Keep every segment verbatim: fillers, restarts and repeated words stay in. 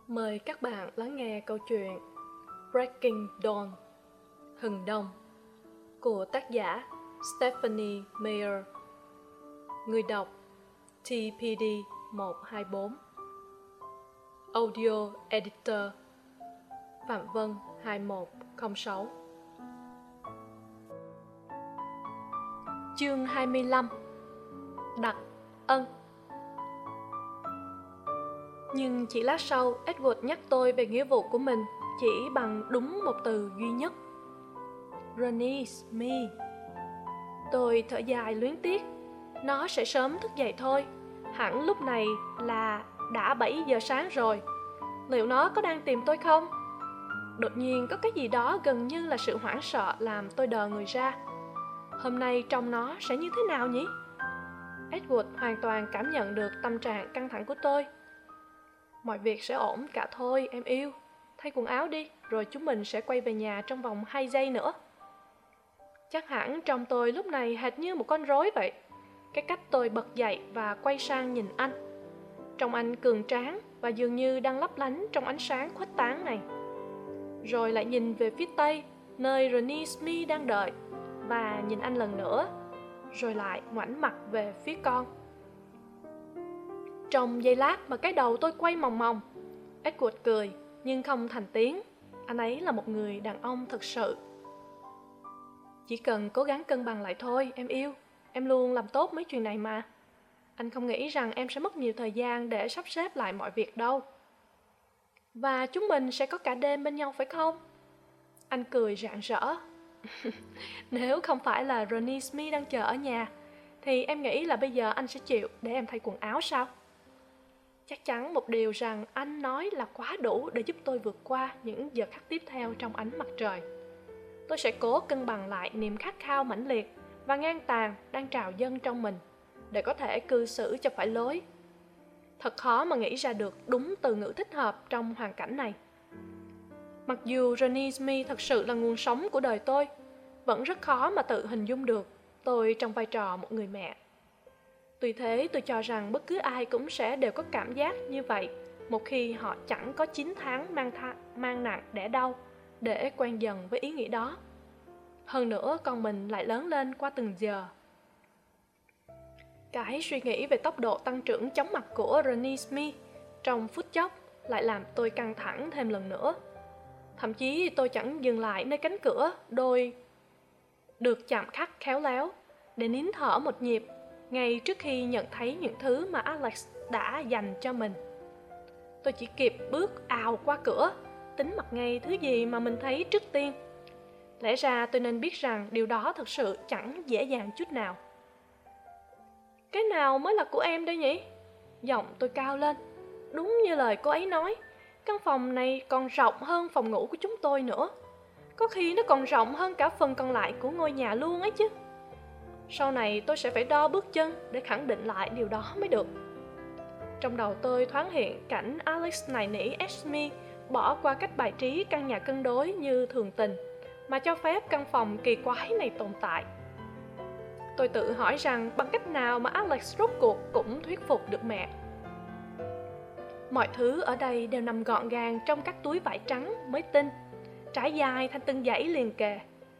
Mời các bạn lắng nghe câu chuyện Breaking Dawn, Hừng Đông của tác giả Stephanie Meyer. Người đọc T P D một hai bốn. Audio Editor Phạm Vân hai một không sáu. Chương hai mươi lăm. Đặc ân. Nhưng chỉ lát sau, Edward nhắc tôi về nghĩa vụ của mình chỉ bằng đúng một từ duy nhất: Bernice Me. Tôi thở dài luyến tiếc. Nó sẽ sớm thức dậy thôi. Hẳn lúc này là đã bảy giờ sáng rồi. Liệu nó có đang tìm tôi không? Đột nhiên có cái gì đó gần như là sự hoảng sợ làm tôi đờ người ra. Hôm nay trông nó sẽ như thế nào nhỉ? Edward hoàn toàn cảm nhận được tâm trạng căng thẳng của tôi. Mọi việc sẽ ổn cả thôi, em yêu. Thay quần áo đi, rồi chúng mình sẽ quay về nhà trong vòng hai giây nữa. Chắc hẳn trong tôi lúc này hệt như một con rối vậy. Cái cách tôi bật dậy và quay sang nhìn anh. Trông anh cường tráng và dường như đang lấp lánh trong ánh sáng khuếch tán này. Rồi lại nhìn về phía tây, nơi Rennie Smith đang đợi, và nhìn anh lần nữa. Rồi lại ngoảnh mặt về phía con. Trong giây lát mà cái đầu tôi quay mòng mòng. Edward cười, nhưng không thành tiếng. Anh ấy là một người đàn ông thực sự. Chỉ cần cố gắng cân bằng lại thôi, em yêu. Em luôn làm tốt mấy chuyện này mà. Anh không nghĩ rằng em sẽ mất nhiều thời gian để sắp xếp lại mọi việc đâu. Và chúng mình sẽ có cả đêm bên nhau phải không? Anh cười rạng rỡ. Nếu không phải là Ronnie Smith đang chờ ở nhà, thì em nghĩ là bây giờ anh sẽ chịu để em thay quần áo sao? Chắc chắn một điều rằng anh nói là quá đủ để giúp tôi vượt qua những giờ khắc tiếp theo trong ánh mặt trời. Tôi sẽ cố cân bằng lại niềm khát khao mãnh liệt và ngang tàn đang trào dâng trong mình, để có thể cư xử cho phải lối. Thật khó mà nghĩ ra được đúng từ ngữ thích hợp trong hoàn cảnh này. Mặc dù Ronnie Smith thật sự là nguồn sống của đời tôi, vẫn rất khó mà tự hình dung được tôi trong vai trò một người mẹ. Tuy thế, tôi cho rằng bất cứ ai cũng sẽ đều có cảm giác như vậy một khi họ chẳng có chín tháng mang, tha, mang nặng đẻ đau để quen dần với ý nghĩ đó. Hơn nữa, con mình lại lớn lên qua từng giờ. Cái suy nghĩ về tốc độ tăng trưởng chóng mặt của Ronnie Smith trong phút chốc lại làm tôi căng thẳng thêm lần nữa. Thậm chí tôi chẳng dừng lại nơi cánh cửa đôi được chạm khắc khéo léo để nín thở một nhịp ngay trước khi nhận thấy những thứ mà Alex đã dành cho mình. Tôi chỉ kịp bước ào qua cửa, tính mặc ngay thứ gì mà mình thấy trước tiên. Lẽ ra tôi nên biết rằng điều đó thực sự chẳng dễ dàng chút nào. Cái nào mới là của em đây nhỉ? Giọng tôi cao lên. Đúng như lời cô ấy nói, căn phòng này còn rộng hơn phòng ngủ của chúng tôi nữa. Có khi nó còn rộng hơn cả phần còn lại của ngôi nhà luôn ấy chứ. Sau này tôi sẽ phải đo bước chân để khẳng định lại điều đó mới được. Trong đầu tôi thoáng hiện cảnh Alex nài nỉ Esme bỏ qua cách bài trí căn nhà cân đối như thường tình, mà cho phép căn phòng kỳ quái này tồn tại. Tôi tự hỏi rằng bằng cách nào mà Alex rốt cuộc cũng thuyết phục được mẹ. Mọi thứ ở đây đều nằm gọn gàng trong các túi vải trắng mới tinh, trải dài thành từng dãy liền kề.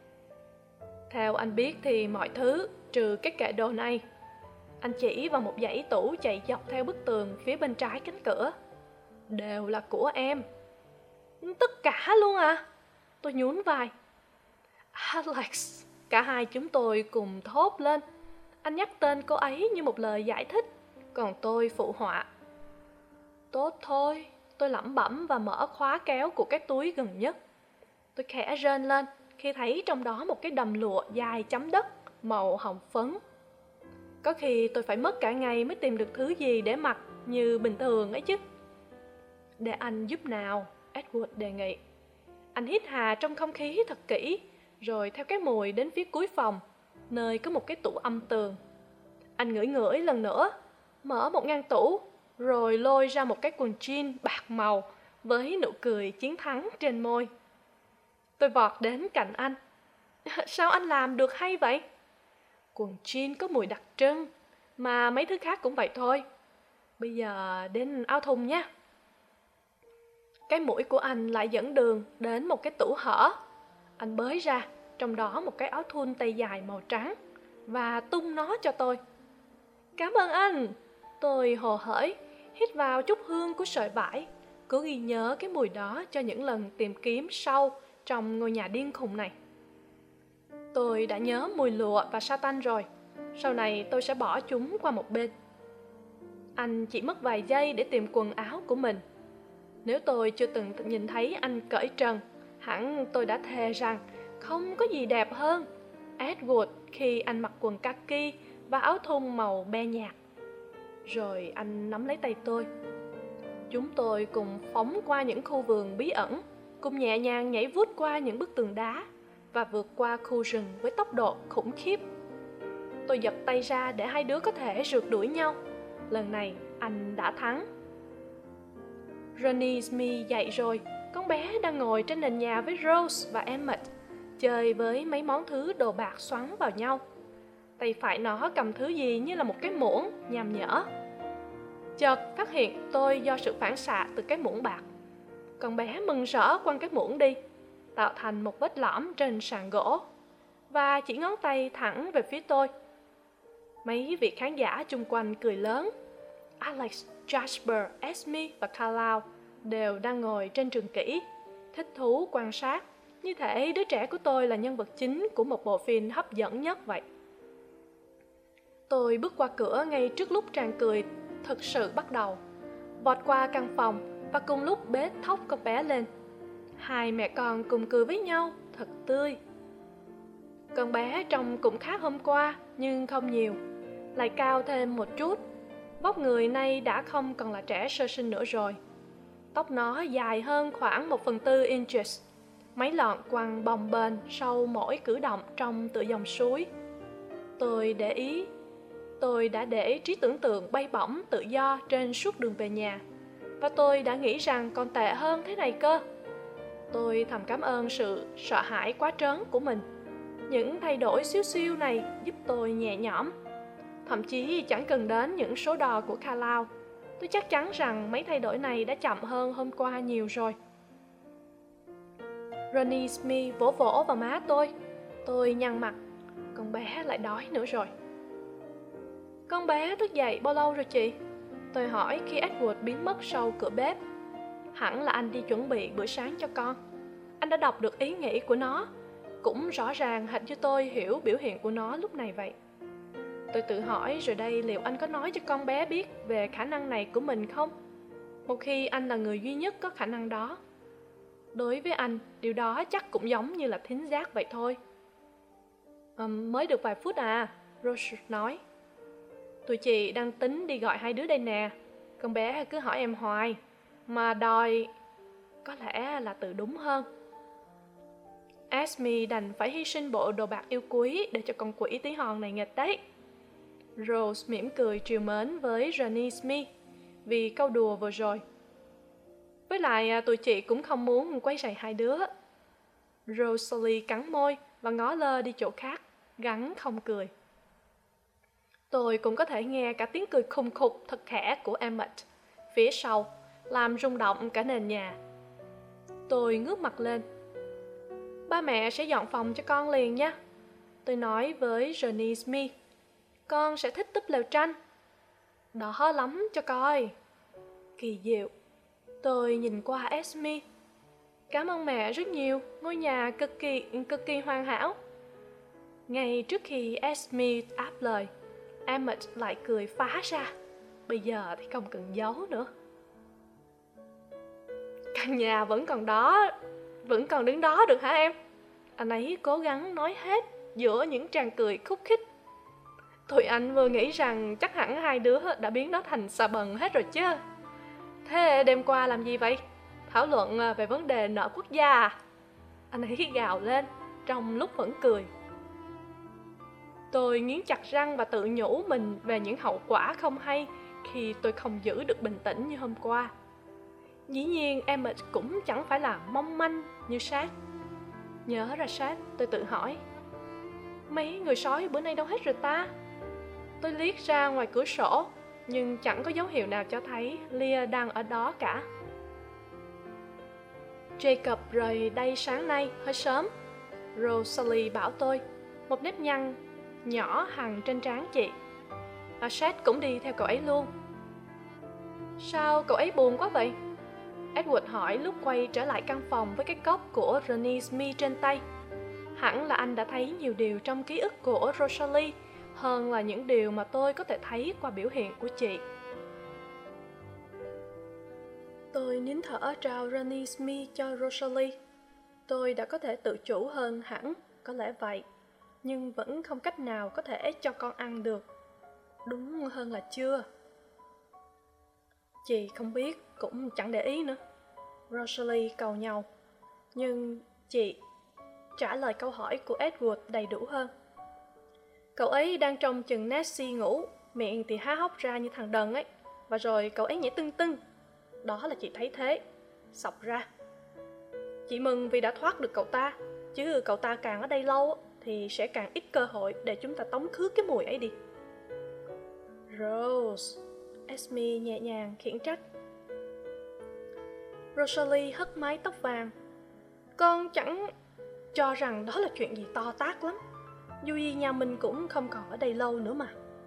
Theo anh biết thì mọi thứ, trừ cái kệ đồ này. Anh chỉ vào một dãy tủ chạy dọc theo bức tường phía bên trái cánh cửa. Đều là của em. Tất cả luôn à? Tôi nhún vai. Alex, cả hai chúng tôi cùng thốt lên. Anh nhắc tên cô ấy như một lời giải thích, còn tôi phụ họa. Tốt thôi, tôi lẩm bẩm và mở khóa kéo của cái túi gần nhất. Tôi khẽ rên lên khi thấy trong đó một cái đầm lụa dài chấm đất màu hồng phấn. Có khi tôi phải mất cả ngày mới tìm được thứ gì để mặc như bình thường ấy chứ. Để anh giúp nào, Edward đề nghị. Anh hít hà trong không khí thật kỹ, rồi theo cái mùi đến phía cuối phòng, nơi có một cái tủ âm tường. Anh ngửi ngửi lần nữa, mở một ngăn tủ, rồi lôi ra một cái quần jean bạc màu với nụ cười chiến thắng trên môi. Tôi vọt đến cạnh anh. Sao anh làm được hay vậy? Quần jean có mùi đặc trưng, mà mấy thứ khác cũng vậy thôi. Bây giờ đến áo thun nhé. Cái mũi của anh lại dẫn đường đến một cái tủ hở. Anh bới ra, trong đó một cái áo thun tay dài màu trắng, và tung nó cho tôi. Cảm ơn anh! Tôi hồ hởi, hít vào chút hương của sợi vải, cố ghi nhớ cái mùi đó cho những lần tìm kiếm sau trong ngôi nhà điên khùng này. Tôi đã nhớ mùi lụa và sa tanh rồi, sau này tôi sẽ bỏ chúng qua một bên. Anh chỉ mất vài giây để tìm quần áo của mình. Nếu tôi chưa từng nhìn thấy anh cởi trần, hẳn tôi đã thề rằng không có gì đẹp hơn Edward khi anh mặc quần kaki và áo thun màu be nhạt. Rồi anh nắm lấy tay tôi. Chúng tôi cùng phóng qua những khu vườn bí ẩn, cùng nhẹ nhàng nhảy vút qua những bức tường đá và vượt qua khu rừng với tốc độ khủng khiếp. Tôi giật tay ra để hai đứa có thể rượt đuổi nhau. Lần này anh đã thắng. Ronnie Smith dậy rồi. Con bé đang ngồi trên nền nhà với Rose và Emmett, chơi với mấy món thứ đồ bạc xoắn vào nhau. Tay phải nó cầm thứ gì như là một cái muỗng, nham nhở. Chợt phát hiện tôi do sự phản xạ từ cái muỗng bạc. Con bé mừng rỡ quăng cái muỗng đi, tạo thành một vết lõm trên sàn gỗ, và chỉ ngón tay thẳng về phía tôi. Mấy vị khán giả chung quanh cười lớn. Alex, Jasper, Esme và Carlisle đều đang ngồi trên trường kỷ, thích thú quan sát, như thể đứa trẻ của tôi là nhân vật chính của một bộ phim hấp dẫn nhất vậy. Tôi bước qua cửa ngay trước lúc tràng cười thực sự bắt đầu, vọt qua căn phòng và cùng lúc bế thóc con bé lên. Hai mẹ con cùng cười với nhau thật tươi. Con bé trông cũng khác hôm qua, nhưng không nhiều, lại cao thêm một chút. Vóc người nay đã không còn là trẻ sơ sinh nữa rồi. Tóc nó dài hơn khoảng một phần tư inches, mấy lọn quằn bồng bềnh sau mỗi cử động trông tựa dòng suối. Tôi để ý, tôi đã để trí tưởng tượng bay bổng tự do trên suốt đường về nhà, và tôi đã nghĩ rằng còn tệ hơn thế này cơ. Tôi thầm cảm ơn sự sợ hãi quá trớn của mình. Những thay đổi xíu xiu này giúp tôi nhẹ nhõm. Thậm chí chẳng cần đến những số đo của Carlisle. Tôi chắc chắn rằng mấy thay đổi này đã chậm hơn hôm qua nhiều rồi. Ronnie Smith vỗ vỗ vào má tôi. Tôi nhăn mặt. Con bé lại đói nữa rồi. Con bé thức dậy bao lâu rồi chị? Tôi hỏi khi Edward biến mất sau cửa bếp. Hẳn là anh đi chuẩn bị bữa sáng cho con. Anh đã đọc được ý nghĩ của nó, cũng rõ ràng hệt như tôi hiểu biểu hiện của nó lúc này vậy. Tôi tự hỏi rồi đây, liệu anh có nói cho con bé biết về khả năng này của mình không? Một khi anh là người duy nhất có khả năng đó. Đối với anh, điều đó chắc cũng giống như là thính giác vậy thôi. Um, mới được vài phút à, Rose nói. Tụi chị đang tính đi gọi hai đứa đây nè. Con bé cứ hỏi em hoài, mà đòi... Có lẽ là từ đúng hơn. Esme đành phải hy sinh bộ đồ bạc yêu quý để cho con quỷ tí hon này nghịch đấy. Rose mỉm cười trìu mến với Ronnie Smith vì câu đùa vừa rồi. Với lại tụi chị cũng không muốn quấy rầy hai đứa. Rosalie cắn môi và ngó lơ đi chỗ khác, gắng không cười. Tôi cũng có thể nghe cả tiếng cười khùng khục thật khẽ của Emmett phía sau, làm rung động cả nền nhà. Tôi ngước mặt lên. Ba mẹ sẽ dọn phòng cho con liền nha. Tôi nói với Ronnie Smith. Con sẽ thích túp lều tranh. Đỏ lắm cho coi. Kỳ diệu. Tôi nhìn qua Esme. Cảm ơn mẹ rất nhiều, ngôi nhà cực kỳ, cực kỳ hoàn hảo. Ngay trước khi Esme áp lời, Emmett lại cười phá ra. Bây giờ thì không cần giấu nữa. Căn nhà vẫn còn đó, vẫn còn đứng đó được hả em? Anh ấy cố gắng nói hết giữa những tràng cười khúc khích. Tụi anh vừa nghĩ rằng chắc hẳn hai đứa đã biến nó thành xà bần hết rồi chứ. Thế đêm qua làm gì vậy? Thảo luận về vấn đề nợ quốc gia à? Anh ấy gào lên trong lúc vẫn cười. Tôi nghiến chặt răng và tự nhủ mình về những hậu quả không hay khi tôi không giữ được bình tĩnh như hôm qua. Dĩ nhiên Emmett cũng chẳng phải là mong manh như Sát. Nhớ ra Sát, tôi tự hỏi. Mấy người sói bữa nay đâu hết rồi ta? Tôi liếc ra ngoài cửa sổ, nhưng chẳng có dấu hiệu nào cho thấy Leah đang ở đó cả. Jacob rời đây sáng nay hơi sớm, Rosalie bảo tôi, một nếp nhăn nhỏ hằn trên trán chị. Và Seth cũng đi theo cậu ấy luôn. Sao cậu ấy buồn quá vậy? Edward hỏi lúc quay trở lại căn phòng với cái cốc của Ronnie Smith trên tay. Hẳn là anh đã thấy nhiều điều trong ký ức của Rosalie hơn là những điều mà tôi có thể thấy qua biểu hiện của chị. Tôi nín thở trao Ronnie Smith cho Rosalie. Tôi đã có thể tự chủ hơn hẳn, có lẽ vậy, nhưng vẫn không cách nào có thể cho con ăn được. Đúng hơn là chưa. Chị không biết, cũng chẳng để ý nữa. Rosalie cầu nhau. Nhưng chị trả lời câu hỏi của Edward đầy đủ hơn. Cậu ấy đang trông chừng Nessie ngủ, miệng thì há hốc ra như thằng đần ấy. Và rồi cậu ấy nhảy tưng tưng. Đó là chị thấy thế. Sọc ra. Chị mừng vì đã thoát được cậu ta. Chứ cậu ta càng ở đây lâu thì sẽ càng ít cơ hội để chúng ta tống khứ cái mùi ấy đi. Rose, Esme nhẹ nhàng khiển trách. Rosalie hất mái tóc vàng. Con chẳng cho rằng đó là chuyện gì to tát lắm. Dù gì nhà mình cũng không còn ở đây lâu nữa mà.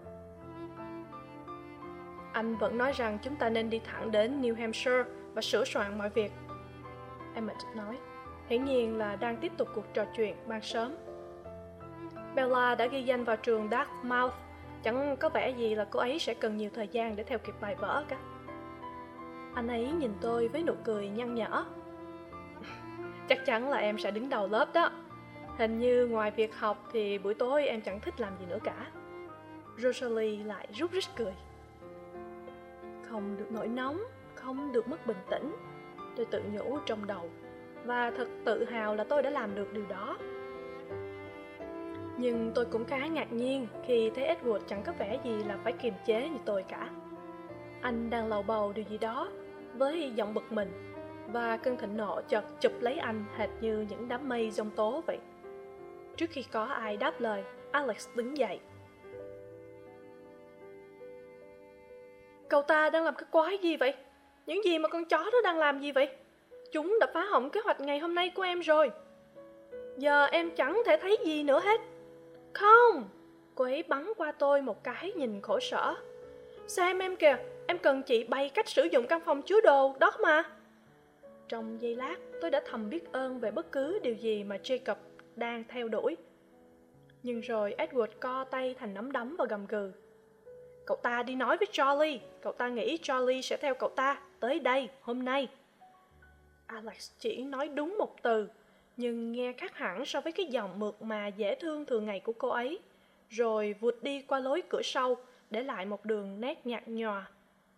Anh vẫn nói rằng chúng ta nên đi thẳng đến New Hampshire và sửa soạn mọi việc, Emmett nói, hiển nhiên là đang tiếp tục cuộc trò chuyện ban sớm. Bella đã ghi danh vào trường Dartmouth. Chẳng có vẻ gì là cô ấy sẽ cần nhiều thời gian để theo kịp bài vở cả. Anh ấy nhìn tôi với nụ cười nhăn nhở. Chắc chắn là em sẽ đứng đầu lớp đó. Hình như ngoài việc học thì buổi tối em chẳng thích làm gì nữa cả. Rosalie lại rút rít cười. Không được nổi nóng, không được mất bình tĩnh, tôi tự nhủ trong đầu. Và thật tự hào là tôi đã làm được điều đó. Nhưng tôi cũng khá ngạc nhiên khi thấy Edward chẳng có vẻ gì là phải kiềm chế như tôi cả. Anh đang lầu bầu điều gì đó với giọng bực mình, và cơn thịnh nộ chợt chụp lấy anh hệt như những đám mây giông tố vậy. Trước khi có ai đáp lời, Alex đứng dậy. Cậu ta đang làm cái quái gì vậy? Những gì mà con chó đó đang làm gì vậy? Chúng đã phá hỏng kế hoạch ngày hôm nay của em rồi. Giờ em chẳng thể thấy gì nữa hết. Không! Cô ấy bắn qua tôi một cái nhìn khổ sở. Xem em kìa, em cần chị bày cách sử dụng căn phòng chứa đồ đó mà. Trong giây lát, tôi đã thầm biết ơn về bất cứ điều gì mà Jacob đang theo đuổi. Nhưng rồi Edward co tay thành nắm đấm và gầm gừ. Cậu ta đi nói với Charlie. Cậu ta nghĩ Charlie sẽ theo cậu ta tới đây hôm nay. Alex chỉ nói đúng một từ, nhưng nghe khác hẳn so với cái giọng mượt mà dễ thương thường ngày của cô ấy, rồi vụt đi qua lối cửa sau, để lại một đường nét nhạt nhòa.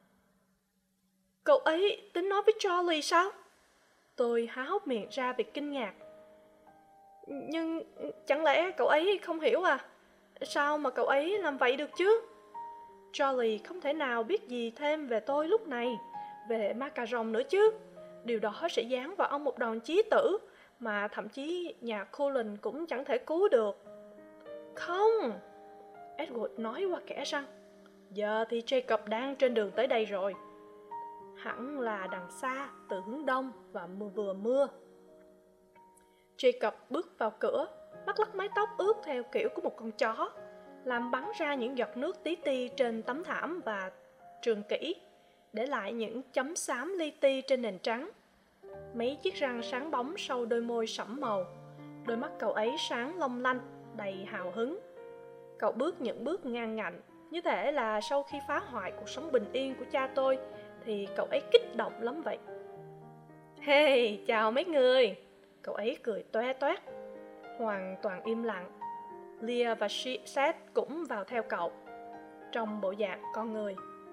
Cậu ấy tính nói với Charlie sao? Tôi há hốc miệng ra vì kinh ngạc. Nhưng chẳng lẽ cậu ấy không hiểu à? Sao mà cậu ấy làm vậy được chứ? Charlie không thể nào biết gì thêm về tôi lúc này, về ma cà rồng nữa chứ. Điều đó sẽ giáng vào ông một đòn chí tử mà thậm chí nhà Cullen cũng chẳng thể cứu được. Không! Edward nói qua kẽ răng. Giờ thì Jacob đang trên đường tới đây rồi. Hẳn là đằng xa, từ hướng đông và mưa vừa mưa. Jacob bước vào cửa, lắc lắc mái tóc ướt theo kiểu của một con chó, làm bắn ra những giọt nước tí ti trên tấm thảm và trường kỷ, để lại những chấm xám li ti trên nền trắng. Mấy chiếc răng sáng bóng sau đôi môi sẫm màu. Đôi mắt cậu ấy sáng long lanh, đầy hào hứng. Cậu bước những bước ngang ngạnh, như thể là sau khi phá hoại cuộc sống bình yên của cha tôi thì cậu ấy kích động lắm vậy. Hey, chào mấy người! Cậu ấy cười toe toét. Hoàn toàn im lặng. Leah và Seth cũng vào theo cậu, trong bộ dạng con người.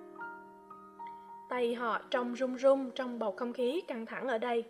Tay họ trông run run trong bầu không khí căng thẳng ở đây.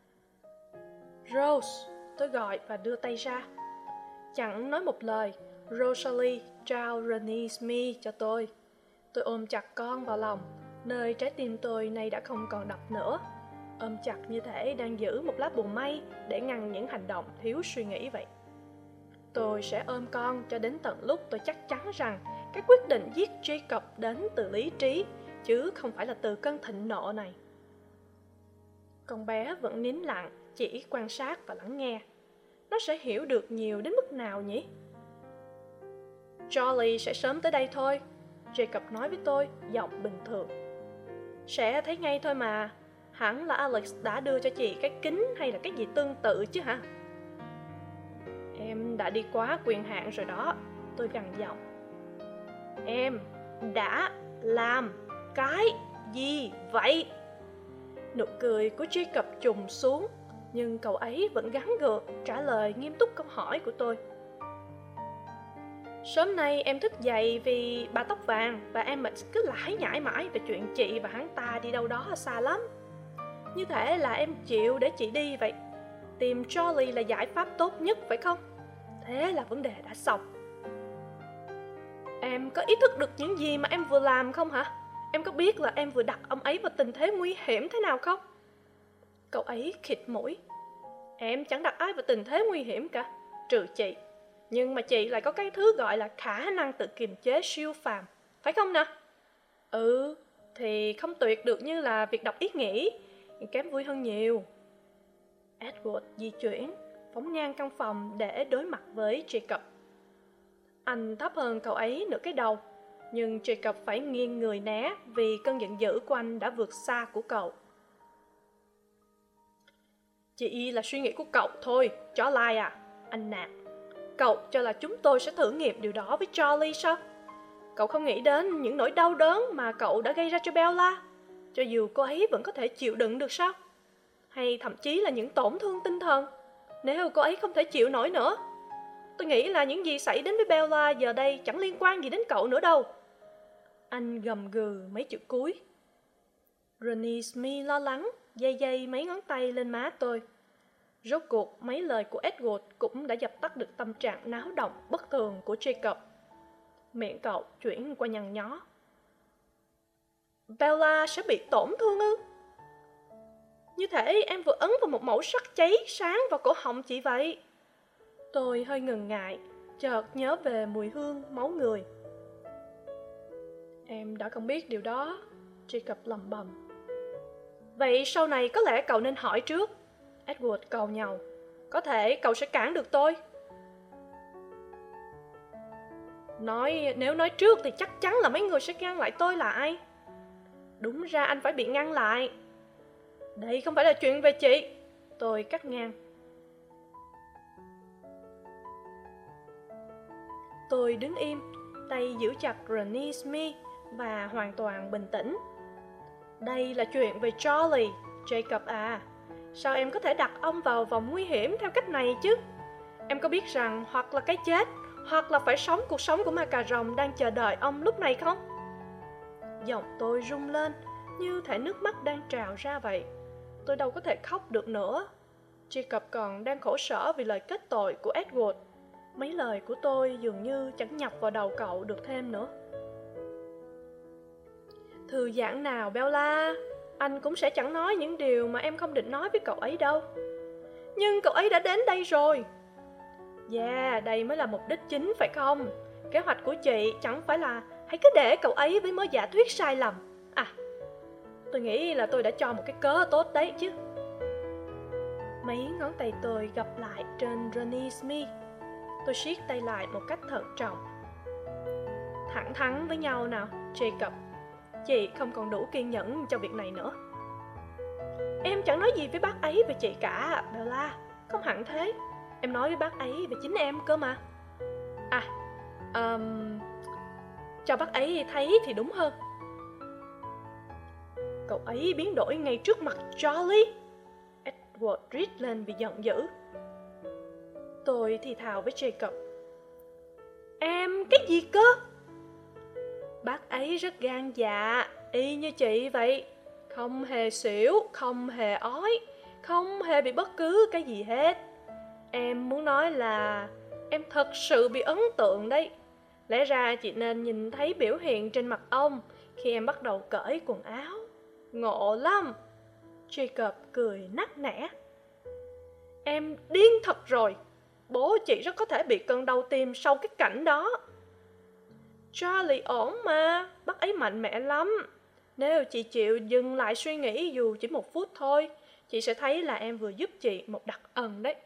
Rose, tôi gọi và đưa tay ra. Chẳng nói một lời, Rosalie trao Ronnie Smith cho tôi. Tôi ôm chặt con vào lòng, nơi trái tim tôi nay đã không còn đập nữa. Ôm chặt như thể đang giữ một lá bùa may để ngăn những hành động thiếu suy nghĩ vậy. Tôi sẽ ôm con cho đến tận lúc tôi chắc chắn rằng cái quyết định giết Jacob đến từ lý trí, chứ không phải là từ cơn thịnh nộ này. Con bé vẫn nín lặng, chỉ quan sát và lắng nghe. Nó sẽ hiểu được nhiều đến mức nào nhỉ? Charlie sẽ sớm tới đây thôi, Jacob nói với tôi, giọng bình thường. Sẽ thấy ngay thôi mà, hẳn là Alex đã đưa cho chị cái kính hay là cái gì tương tự chứ hả? Em đã đi quá quyền hạn rồi đó, tôi gằn giọng. Em đã làm cái gì vậy? Nụ cười của Jacob trùng xuống, nhưng cậu ấy vẫn gắng gượng trả lời nghiêm túc câu hỏi của tôi. Sớm nay em thức dậy vì bà tóc vàng và em cứ lải nhải mãi về chuyện chị và hắn ta đi đâu đó xa lắm. Như thể là em chịu để chị đi vậy. Tìm Charlie là giải pháp tốt nhất phải không? Thế là vấn đề đã xong. Em có ý thức được những gì mà em vừa làm không hả? Em có biết là em vừa đặt ông ấy vào tình thế nguy hiểm thế nào không? Cậu ấy khịt mũi. Em chẳng đặt ai vào tình thế nguy hiểm cả, trừ chị. Nhưng mà chị lại có cái thứ gọi là khả năng tự kiềm chế siêu phàm, phải không nào? Ừ, thì không tuyệt được như là việc đọc ý nghĩ, kém vui hơn nhiều. Edward di chuyển, phóng ngang căn phòng để đối mặt với Jacob. Anh thấp hơn cậu ấy nửa cái đầu, nhưng Jacob phải nghiêng người né vì cơn giận dữ của anh đã vượt xa của cậu. Chỉ là suy nghĩ của cậu thôi, chó lai à, anh nạt. Cậu cho là chúng tôi sẽ thử nghiệm điều đó với Charlie sao? Cậu không nghĩ đến những nỗi đau đớn mà cậu đã gây ra cho Bella, cho dù cô ấy vẫn có thể chịu đựng được sao? Hay thậm chí là những tổn thương tinh thần, nếu cô ấy không thể chịu nổi nữa. Tôi nghĩ là những gì xảy đến với Bella giờ đây chẳng liên quan gì đến cậu nữa đâu. Anh gầm gừ mấy chữ cuối. Ronnie Smith lo lắng, day day mấy ngón tay lên má tôi. Rốt cuộc mấy lời của Edward cũng đã dập tắt được tâm trạng náo động bất thường của Jacob. Miệng cậu chuyển qua nhăn nhó. Bella sẽ bị tổn thương ư? Như thể em vừa ấn vào một mẩu sắt cháy sáng vào cổ họng chị vậy. Tôi hơi ngần ngại, chợt nhớ về mùi hương máu người. Em đã không biết điều đó, Jacob lầm bầm. Vậy sau này có lẽ cậu nên hỏi trước. Edward cầu nhàu. Có thể cậu sẽ cản được tôi. Nói nếu nói trước thì chắc chắn là mấy người sẽ ngăn lại tôi lại. Đúng ra anh phải bị ngăn lại. Đây không phải là chuyện về chị. Tôi cắt ngang. Tôi đứng im, tay giữ chặt Ronnie Smith và hoàn toàn bình tĩnh. Đây là chuyện về Charlie, Jacob à. Sao em có thể đặt ông vào vòng nguy hiểm theo cách này chứ? Em có biết rằng hoặc là cái chết, hoặc là phải sống cuộc sống của ma cà rồng đang chờ đợi ông lúc này không? Giọng tôi rung lên, như thể nước mắt đang trào ra vậy. Tôi đâu có thể khóc được nữa. Jacob còn đang khổ sở vì lời kết tội của Edward. Mấy lời của tôi dường như chẳng nhập vào đầu cậu được thêm nữa. Thư giãn nào Bella, anh cũng sẽ chẳng nói những điều mà em không định nói với cậu ấy đâu. Nhưng cậu ấy đã đến đây rồi. Yeah, đây mới là mục đích chính phải không? Kế hoạch của chị chẳng phải là hãy cứ để cậu ấy với mớ giả thuyết sai lầm. À, tôi nghĩ là tôi đã cho một cái cớ tốt đấy chứ. Mấy ngón tay tôi gập lại trên Ronnie Smith. Tôi siết tay lại một cách thận trọng. Thẳng thắn với nhau nào, Jacob. Chị không còn đủ kiên nhẫn cho việc này nữa. Em chẳng nói gì với bác ấy về chị cả, Bella. Không hẳn thế. Em nói với bác ấy về chính em cơ mà. À, um, cho bác ấy thấy thì đúng hơn. Cậu ấy biến đổi ngay trước mặt Charlie. Edward rít lên vì giận dữ. Tôi thì thào với Jacob. Em cái gì cơ? Bác ấy rất gan dạ, y như chị vậy. Không hề xỉu, không hề ói, không hề bị bất cứ cái gì hết. Em muốn nói là em thật sự bị ấn tượng đấy. Lẽ ra chị nên nhìn thấy biểu hiện trên mặt ông khi em bắt đầu cởi quần áo. Ngộ lắm. Jacob cười nắc nẻ. Em điên thật rồi. Bố chị rất có thể bị cơn đau tim sau cái cảnh đó. Charlie ổn mà, bác ấy mạnh mẽ lắm. Nếu chị chịu dừng lại suy nghĩ dù chỉ một phút thôi, chị sẽ thấy là em vừa giúp chị một đặc ân đấy.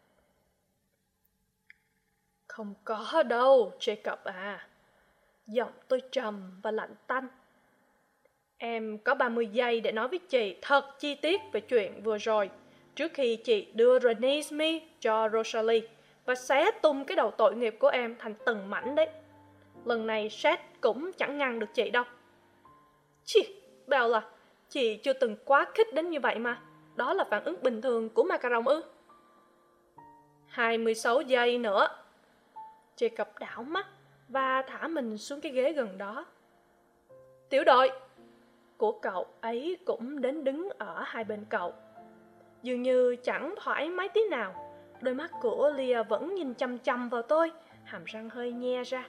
Không có đâu, Jacob à. Giọng tôi trầm và lạnh tanh. Em có ba mươi giây để nói với chị thật chi tiết về chuyện vừa rồi, trước khi chị đưa Renee Smith cho Rosalie và xé tung cái đầu tội nghiệp của em thành từng mảnh đấy. Lần này Seth cũng chẳng ngăn được chị đâu. Chị, Bella, chị chưa từng quá khích đến như vậy mà. Đó là phản ứng bình thường của macaron ư? hai mươi sáu giây nữa. Jacob đảo mắt và thả mình xuống cái ghế gần đó. Tiểu đội của cậu ấy cũng đến đứng ở hai bên cậu. Dường như chẳng thoải mái tí nào. Đôi mắt của Leah vẫn nhìn chăm chăm vào tôi, hàm răng hơi nhe ra.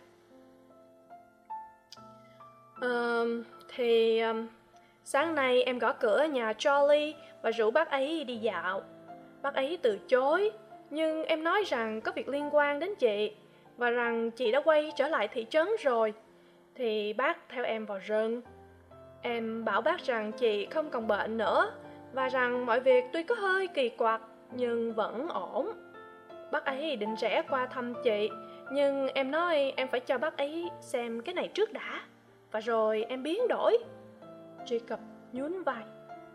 Uh, thì um, sáng nay em gõ cửa nhà Charlie và rủ bác ấy đi dạo. Bác ấy từ chối, nhưng em nói rằng có việc liên quan đến chị và rằng chị đã quay trở lại thị trấn rồi. Thì bác theo em vào rừng. Em bảo bác rằng chị không còn bệnh nữa và rằng mọi việc tuy có hơi kỳ quặc nhưng vẫn ổn. Bác ấy định rẽ qua thăm chị, nhưng em nói em phải cho bác ấy xem cái này trước đã. Và rồi em biến đổi. Jacob nhún vai.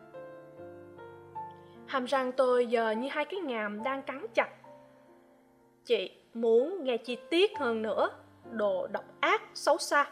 Hàm răng tôi giờ như hai cái ngàm đang cắn chặt. Chị muốn nghe chi tiết hơn nữa, đồ độc ác, xấu xa.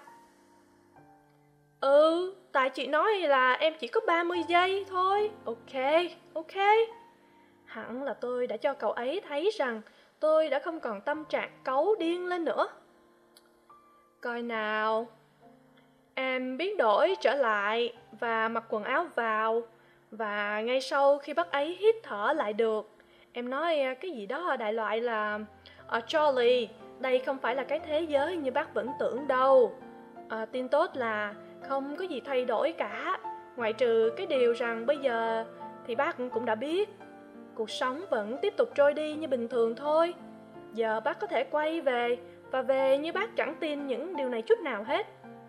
Ừ, tại chị nói là em chỉ có ba mươi giây thôi. Ok, ok. Hẳn là tôi đã cho cậu ấy thấy rằng tôi đã không còn tâm trạng cáu điên lên nữa. Coi nào. Em biến đổi trở lại và mặc quần áo vào. Và ngay sau khi bác ấy hít thở lại được, em nói cái gì đó đại loại là à, Charlie, đây không phải là cái thế giới như bác vẫn tưởng đâu. À, tin tốt là không có gì thay đổi cả, ngoại trừ cái điều rằng bây giờ thì bác cũng đã biết cuộc sống vẫn tiếp tục trôi đi như bình thường thôi. Giờ bác có thể quay về và về như bác chẳng tin những điều này chút nào hết.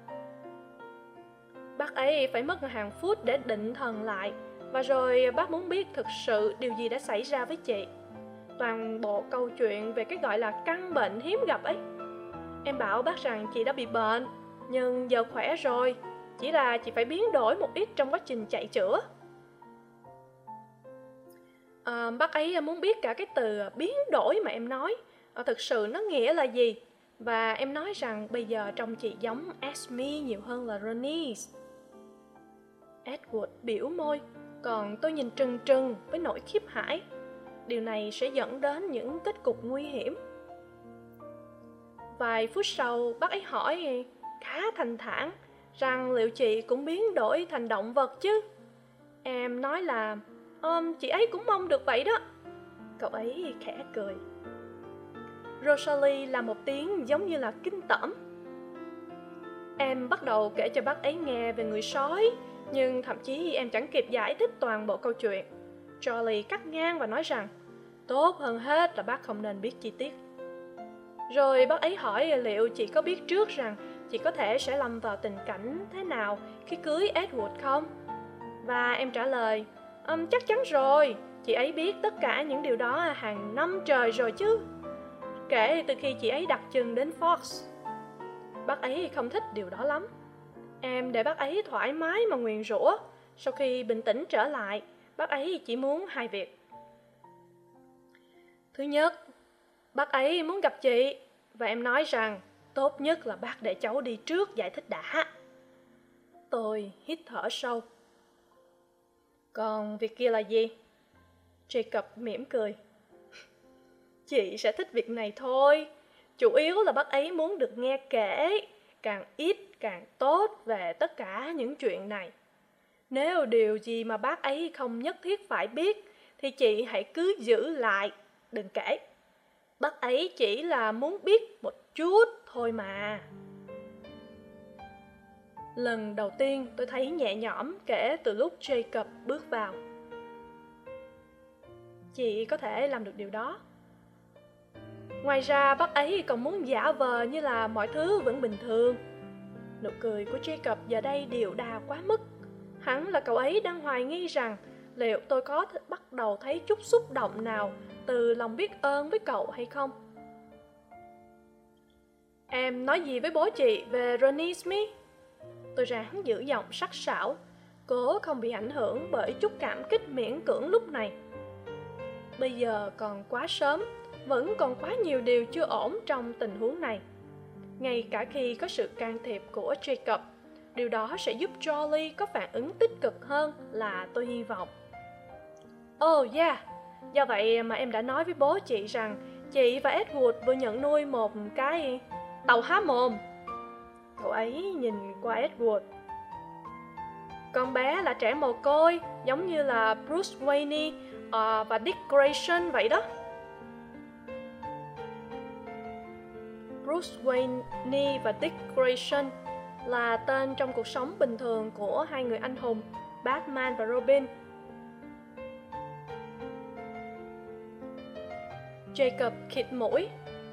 Bác ấy phải mất hàng phút để định thần lại, và rồi bác muốn biết thực sự điều gì đã xảy ra với chị. Toàn bộ câu chuyện về cái gọi là căn bệnh hiếm gặp ấy. Em bảo bác rằng chị đã bị bệnh, nhưng giờ khỏe rồi, chỉ là chị phải biến đổi một ít trong quá trình chạy chữa. À, bác ấy muốn biết cả cái từ biến đổi mà em nói, à, thực sự nó nghĩa là gì. Và em nói rằng bây giờ trông chị giống Esme nhiều hơn là Ronise. Edward biểu môi, còn tôi nhìn trừng trừng với nỗi khiếp hãi. Điều này sẽ dẫn đến những kết cục nguy hiểm. Vài phút sau, bác ấy hỏi khá thanh thản rằng liệu chị cũng biến đổi thành động vật chứ. Em nói là um, chị ấy cũng mong được vậy đó. Cậu ấy khẽ cười. Rosalie là một tiếng giống như là kinh tởm. Em bắt đầu kể cho bác ấy nghe về người sói, nhưng thậm chí em chẳng kịp giải thích toàn bộ câu chuyện. Charlie cắt ngang và nói rằng tốt hơn hết là bác không nên biết chi tiết. Rồi bác ấy hỏi liệu chị có biết trước rằng chị có thể sẽ lâm vào tình cảnh thế nào khi cưới Edward không? Và em trả lời, um, chắc chắn rồi, chị ấy biết tất cả những điều đó hàng năm trời rồi chứ. Kể từ khi chị ấy đặt chân đến Fox. Bác ấy không thích điều đó lắm. Em để bác ấy thoải mái mà nguyền rủa. Sau khi bình tĩnh trở lại, bác ấy chỉ muốn hai việc. Thứ nhất, bác ấy muốn gặp chị, và em nói rằng tốt nhất là bác để cháu đi trước giải thích đã. Tôi hít thở sâu. Còn việc kia là gì? Jacob mỉm cười. Chị sẽ thích việc này thôi. Chủ yếu là bác ấy muốn được nghe kể, càng ít càng tốt về tất cả những chuyện này. Nếu điều gì mà bác ấy không nhất thiết phải biết, thì chị hãy cứ giữ lại, đừng kể. Bác ấy chỉ là muốn biết một chút thôi mà. Lần đầu tiên tôi thấy nhẹ nhõm kể từ lúc Jacob bước vào. Chị có thể làm được điều đó. Ngoài ra bác ấy còn muốn giả vờ như là mọi thứ vẫn bình thường. Nụ cười của Jacob giờ đây điệu đà quá mức. Hẳn là cậu ấy đang hoài nghi rằng liệu tôi có th- bắt đầu thấy chút xúc động nào từ lòng biết ơn với cậu hay không? Em nói gì với bố chị về Ronnie Smith? Tôi ráng giữ giọng sắc sảo, cố không bị ảnh hưởng bởi chút cảm kích miễn cưỡng lúc này. Bây giờ còn quá sớm, vẫn còn quá nhiều điều chưa ổn trong tình huống này. Ngay cả khi có sự can thiệp của Jacob, điều đó sẽ giúp Charlie có phản ứng tích cực hơn là tôi hy vọng. Oh yeah, do vậy mà em đã nói với bố chị rằng chị và Edward vừa nhận nuôi một cái tàu há mồm. Cậu ấy nhìn qua Edward. Con bé là trẻ mồ côi, giống như là Bruce Wayne uh, và Dick Grayson vậy đó. Bruce Wayne và Dick Grayson là tên trong cuộc sống bình thường của hai người anh hùng Batman và Robin. Jacob khịt mũi.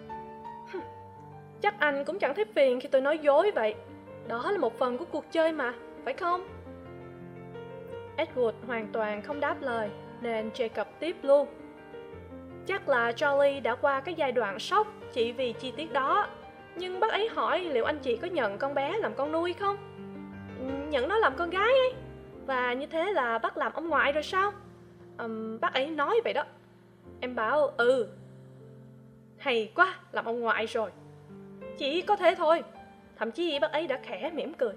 Chắc anh cũng chẳng thấy phiền khi tôi nói dối vậy. Đó là một phần của cuộc chơi mà, phải không? Edward hoàn toàn không đáp lời, nên Jacob tiếp luôn. Chắc là Charlie đã qua cái giai đoạn sốc chỉ vì chi tiết đó. Nhưng bác ấy hỏi liệu anh chị có nhận con bé làm con nuôi không? Nhận nó làm con gái ấy. Và như thế là bác làm ông ngoại rồi sao? um, Bác ấy nói vậy đó. Em bảo ừ. Hay quá, làm ông ngoại rồi. Chỉ có thế thôi. Thậm chí bác ấy đã khẽ mỉm cười.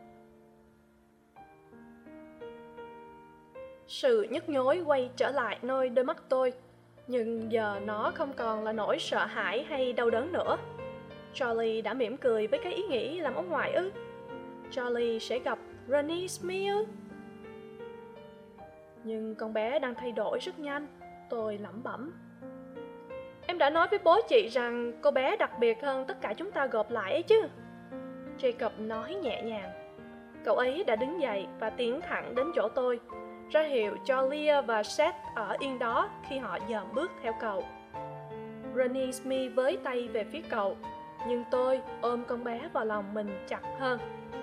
Sự nhức nhối quay trở lại nơi đôi mắt tôi. Nhưng giờ nó không còn là nỗi sợ hãi hay đau đớn nữa. Charlie đã mỉm cười với cái ý nghĩ làm ông ngoại ư? Charlie sẽ gặp Ronnie Smith ư? Nhưng con bé đang thay đổi rất nhanh. Tôi lẩm bẩm. Em đã nói với bố chị rằng cô bé đặc biệt hơn tất cả chúng ta gộp lại ấy chứ? Jacob nói nhẹ nhàng. Cậu ấy đã đứng dậy và tiến thẳng đến chỗ tôi, ra hiệu cho Leah và Seth ở yên đó khi họ dòm bước theo cậu. Ronnie Smith với tay về phía cậu, nhưng tôi ôm con bé vào lòng mình chặt hơn.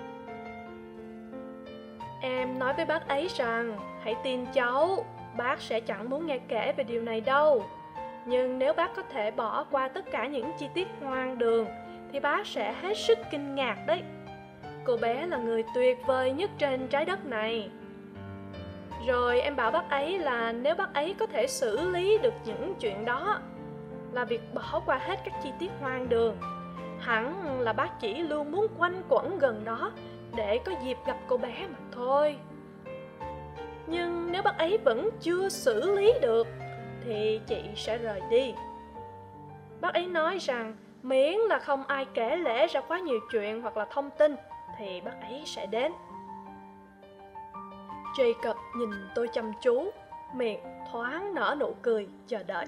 Em nói với bác ấy rằng hãy tin cháu, bác sẽ chẳng muốn nghe kể về điều này đâu. Nhưng nếu bác có thể bỏ qua tất cả những chi tiết hoang đường thì bác sẽ hết sức kinh ngạc đấy. Cô bé là người tuyệt vời nhất trên trái đất này. Rồi em bảo bác ấy là nếu bác ấy có thể xử lý được những chuyện đó, là việc bỏ qua hết các chi tiết hoang đường, hẳn là bác chỉ luôn muốn quanh quẩn gần đó để có dịp gặp cô bé mà thôi. Nhưng nếu bác ấy vẫn chưa xử lý được thì chị sẽ rời đi. Bác ấy nói rằng miễn là không ai kể lể ra quá nhiều chuyện hoặc là thông tin thì bác ấy sẽ đến. Jacob nhìn tôi chăm chú, miệng thoáng nở nụ cười chờ đợi.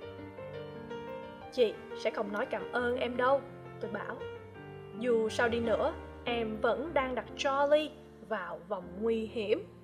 Chị sẽ không nói cảm ơn em đâu, tôi bảo. Dù sao đi nữa, em vẫn đang đặt Charlie vào vòng nguy hiểm.